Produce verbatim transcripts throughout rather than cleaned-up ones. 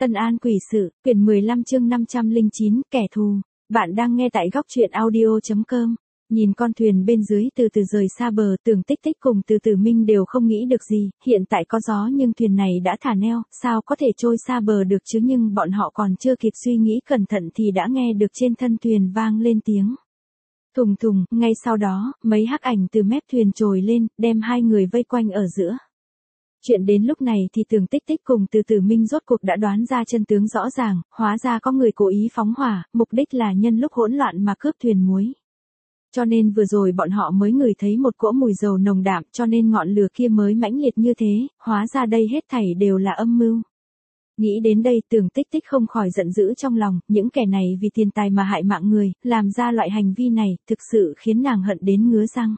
Tân An Quỷ Sự, quyển mười lăm chương năm trăm lẻ chín, kẻ thù. Bạn đang nghe tại góc truyện audio chấm com. Nhìn con thuyền bên dưới từ từ rời xa bờ, Tưởng Tích Tích cùng Từ Tử Minh đều không nghĩ được gì, hiện tại có gió nhưng thuyền này đã thả neo, sao có thể trôi xa bờ được chứ, nhưng bọn họ còn chưa kịp suy nghĩ cẩn thận thì đã nghe được trên thân thuyền vang lên tiếng thùng thùng, ngay sau đó, mấy hắc ảnh từ mép thuyền trồi lên, đem hai người vây quanh ở giữa. Chuyện đến lúc này thì Tưởng Tích Tích cùng Từ Tử Minh rốt cuộc đã đoán ra chân tướng rõ ràng, hóa ra có người cố ý phóng hỏa, mục đích là nhân lúc hỗn loạn mà cướp thuyền muối. Cho nên vừa rồi bọn họ mới ngửi thấy một cỗ mùi dầu nồng đạm, cho nên ngọn lửa kia mới mãnh liệt như thế, hóa ra đây hết thảy đều là âm mưu. Nghĩ đến đây, Tưởng Tích Tích không khỏi giận dữ trong lòng, những kẻ này vì tiền tài mà hại mạng người, làm ra loại hành vi này, thực sự khiến nàng hận đến ngứa răng.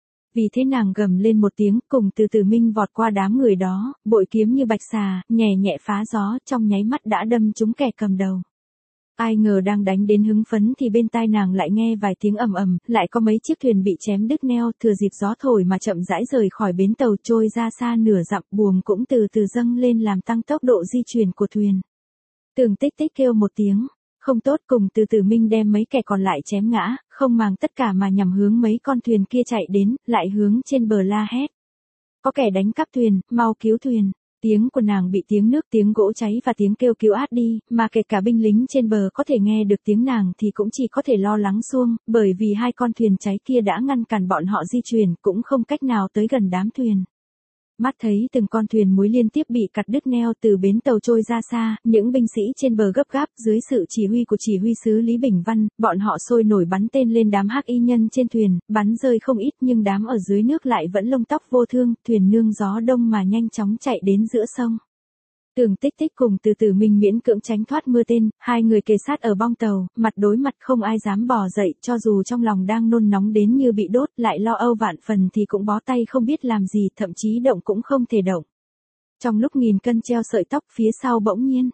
Vì thế nàng gầm lên một tiếng, cùng Từ Tử Minh vọt qua đám người đó, bội kiếm như bạch xà, nhẹ nhẹ phá gió, trong nháy mắt đã đâm trúng kẻ cầm đầu. Ai ngờ đang đánh đến hứng phấn thì bên tai nàng lại nghe vài tiếng ầm ầm, lại có mấy chiếc thuyền bị chém đứt neo, thừa dịp gió thổi mà chậm rãi rời khỏi bến tàu, trôi ra xa nửa dặm, buồm cũng từ từ dâng lên làm tăng tốc độ di chuyển của thuyền. Tưởng Tích Tích kêu một tiếng không tốt, cùng Từ Tử Minh đem mấy kẻ còn lại chém ngã, không màng tất cả mà nhằm hướng mấy con thuyền kia chạy đến, lại hướng trên bờ la hét. Có kẻ đánh cắp thuyền, mau cứu thuyền. Tiếng của nàng bị tiếng nước, tiếng gỗ cháy và tiếng kêu cứu át đi, mà kể cả binh lính trên bờ có thể nghe được tiếng nàng thì cũng chỉ có thể lo lắng xuông, bởi vì hai con thuyền cháy kia đã ngăn cản bọn họ di chuyển, cũng không cách nào tới gần đám thuyền. Mắt thấy từng con thuyền muối liên tiếp bị cắt đứt neo từ bến tàu trôi ra xa, những binh sĩ trên bờ gấp gáp, dưới sự chỉ huy của chỉ huy sứ Lý Bình Văn, bọn họ sôi nổi bắn tên lên đám hắc y nhân trên thuyền, bắn rơi không ít nhưng đám ở dưới nước lại vẫn lông tóc vô thương, thuyền nương gió đông mà nhanh chóng chạy đến giữa sông. Tưởng Tích Tích cùng Từ Tử Minh miễn cưỡng tránh thoát mưa tên, hai người kề sát ở bong tàu, mặt đối mặt không ai dám bò dậy, cho dù trong lòng đang nôn nóng đến như bị đốt, lại lo âu vạn phần thì cũng bó tay không biết làm gì, thậm chí động cũng không thể động. Trong lúc nghìn cân treo sợi tóc, phía sau bỗng nhiên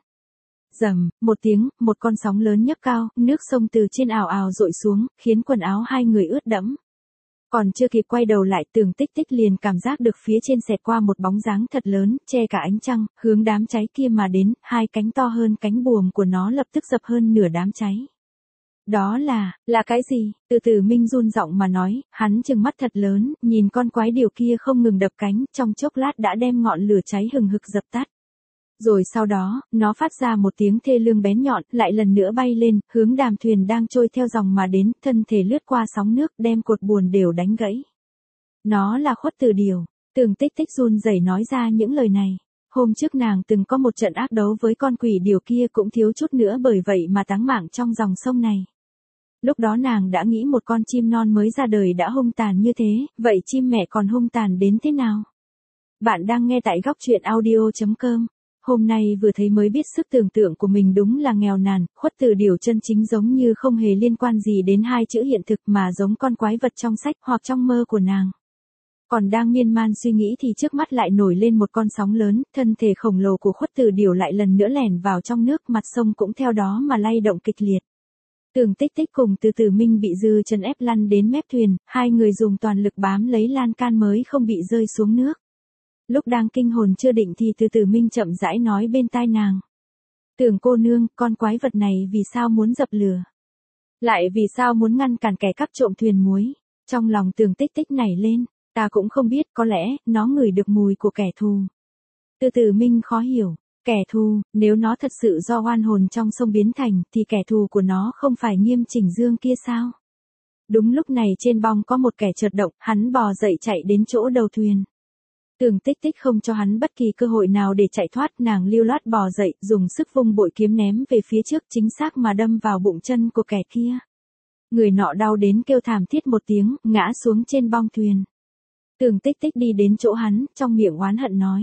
rầm một tiếng, một con sóng lớn nhấc cao, nước sông từ trên ào ào dội xuống, khiến quần áo hai người ướt đẫm. Còn chưa kịp quay đầu lại, Tưởng Tích Tích liền cảm giác được phía trên xẹt qua một bóng dáng thật lớn, che cả ánh trăng, hướng đám cháy kia mà đến, hai cánh to hơn cánh buồm của nó lập tức dập hơn nửa đám cháy. Đó là, là cái gì? Từ Tử Minh run giọng mà nói, hắn trừng mắt thật lớn, nhìn con quái điều kia không ngừng đập cánh, trong chốc lát đã đem ngọn lửa cháy hừng hực dập tắt. Rồi sau đó, nó phát ra một tiếng thê lương bén nhọn, lại lần nữa bay lên, hướng đàm thuyền đang trôi theo dòng mà đến, thân thể lướt qua sóng nước, đem cột buồm đều đánh gãy. Nó là Khuất Tử Điểu. Tưởng Tích Tích run rẩy nói ra những lời này. Hôm trước nàng từng có một trận ác đấu với con quỷ điều kia, cũng thiếu chút nữa bởi vậy mà táng mạng trong dòng sông này. Lúc đó nàng đã nghĩ một con chim non mới ra đời đã hung tàn như thế, vậy chim mẹ còn hung tàn đến thế nào? Bạn đang nghe tại góc truyện audio chấm com. Hôm nay vừa thấy mới biết sức tưởng tượng của mình đúng là nghèo nàn, Khuất Tử Điểu chân chính giống như không hề liên quan gì đến hai chữ hiện thực mà giống con quái vật trong sách hoặc trong mơ của nàng. Còn đang miên man suy nghĩ thì trước mắt lại nổi lên một con sóng lớn, thân thể khổng lồ của Khuất Tử Điểu lại lần nữa lẻn vào trong nước, mặt sông cũng theo đó mà lay động kịch liệt. Tưởng Tích Tích cùng Từ Tử Minh bị dư chân ép lăn đến mép thuyền, hai người dùng toàn lực bám lấy lan can mới không bị rơi xuống nước. Lúc đang kinh hồn chưa định thì Từ Tử Minh chậm rãi nói bên tai nàng. Tưởng cô nương, con quái vật này vì sao muốn dập lửa? Lại vì sao muốn ngăn cản kẻ cắp trộm thuyền muối? Trong lòng Tưởng Tích Tích nảy lên, ta cũng không biết, có lẽ, nó ngửi được mùi của kẻ thù. Từ Tử Minh khó hiểu, kẻ thù, nếu nó thật sự do oan hồn trong sông biến thành, thì kẻ thù của nó không phải Nghiêm Chỉnh Dương kia sao? Đúng lúc này trên bong có một kẻ chợt động, hắn bò dậy chạy đến chỗ đầu thuyền. Tưởng Tích Tích không cho hắn bất kỳ cơ hội nào để chạy thoát, nàng lưu loát bò dậy, dùng sức vung bội kiếm ném về phía trước, chính xác mà đâm vào bụng chân của kẻ kia. Người nọ đau đến kêu thảm thiết một tiếng, ngã xuống trên bong thuyền. Tưởng Tích Tích đi đến chỗ hắn, trong miệng oán hận nói.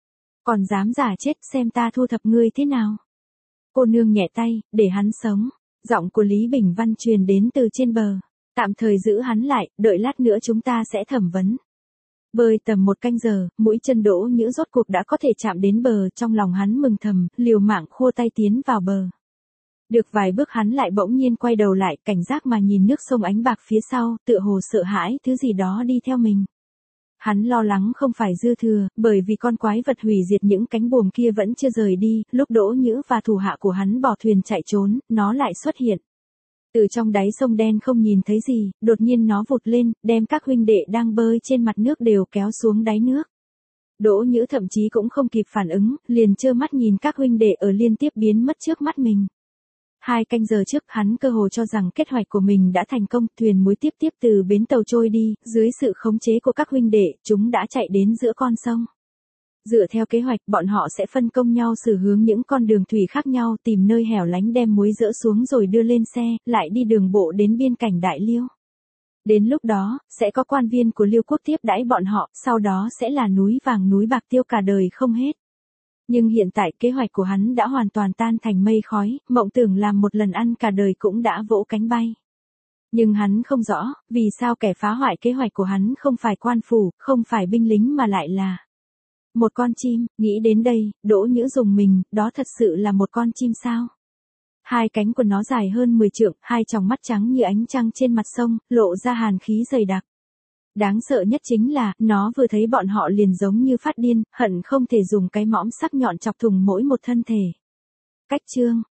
Còn dám giả chết, xem ta thu thập ngươi thế nào. Cô nương nhẹ tay, để hắn sống. Giọng của Lý Bình Văn truyền đến từ trên bờ. Tạm thời giữ hắn lại, đợi lát nữa chúng ta sẽ thẩm vấn. Bơi tầm một canh giờ, mũi chân Đỗ Nhữ rốt cuộc đã có thể chạm đến bờ, trong lòng hắn mừng thầm, liều mạng khua tay tiến vào bờ. Được vài bước hắn lại bỗng nhiên quay đầu lại, cảnh giác mà nhìn nước sông ánh bạc phía sau, tựa hồ sợ hãi thứ gì đó đi theo mình. Hắn lo lắng không phải dư thừa, bởi vì con quái vật hủy diệt những cánh buồm kia vẫn chưa rời đi, lúc Đỗ Nhữ và thủ hạ của hắn bỏ thuyền chạy trốn, nó lại xuất hiện. Từ trong đáy sông đen không nhìn thấy gì, đột nhiên nó vụt lên, đem các huynh đệ đang bơi trên mặt nước đều kéo xuống đáy nước. Đỗ Nhữ thậm chí cũng không kịp phản ứng, liền trơ mắt nhìn các huynh đệ ở liên tiếp biến mất trước mắt mình. Hai canh giờ trước hắn cơ hồ cho rằng kế hoạch của mình đã thành công, thuyền muối tiếp tiếp từ bến tàu trôi đi, dưới sự khống chế của các huynh đệ, chúng đã chạy đến giữa con sông. Dựa theo kế hoạch, bọn họ sẽ phân công nhau xử hướng những con đường thủy khác nhau, tìm nơi hẻo lánh đem muối dỡ xuống rồi đưa lên xe, lại đi đường bộ đến biên cảnh Đại Liêu. Đến lúc đó, sẽ có quan viên của Liêu quốc tiếp đãi bọn họ, sau đó sẽ là núi vàng núi bạc tiêu cả đời không hết. Nhưng hiện tại kế hoạch của hắn đã hoàn toàn tan thành mây khói, mộng tưởng làm một lần ăn cả đời cũng đã vỗ cánh bay. Nhưng hắn không rõ, vì sao kẻ phá hoại kế hoạch của hắn không phải quan phủ, không phải binh lính mà lại là một con chim. Nghĩ đến đây, Đỗ Nhữ dùng mình, đó thật sự là một con chim sao? Hai cánh của nó dài hơn mười trượng, hai tròng mắt trắng như ánh trăng trên mặt sông, lộ ra hàn khí dày đặc. Đáng sợ nhất chính là, nó vừa thấy bọn họ liền giống như phát điên, hận không thể dùng cái mõm sắc nhọn chọc thủng mỗi một thân thể. Cách chương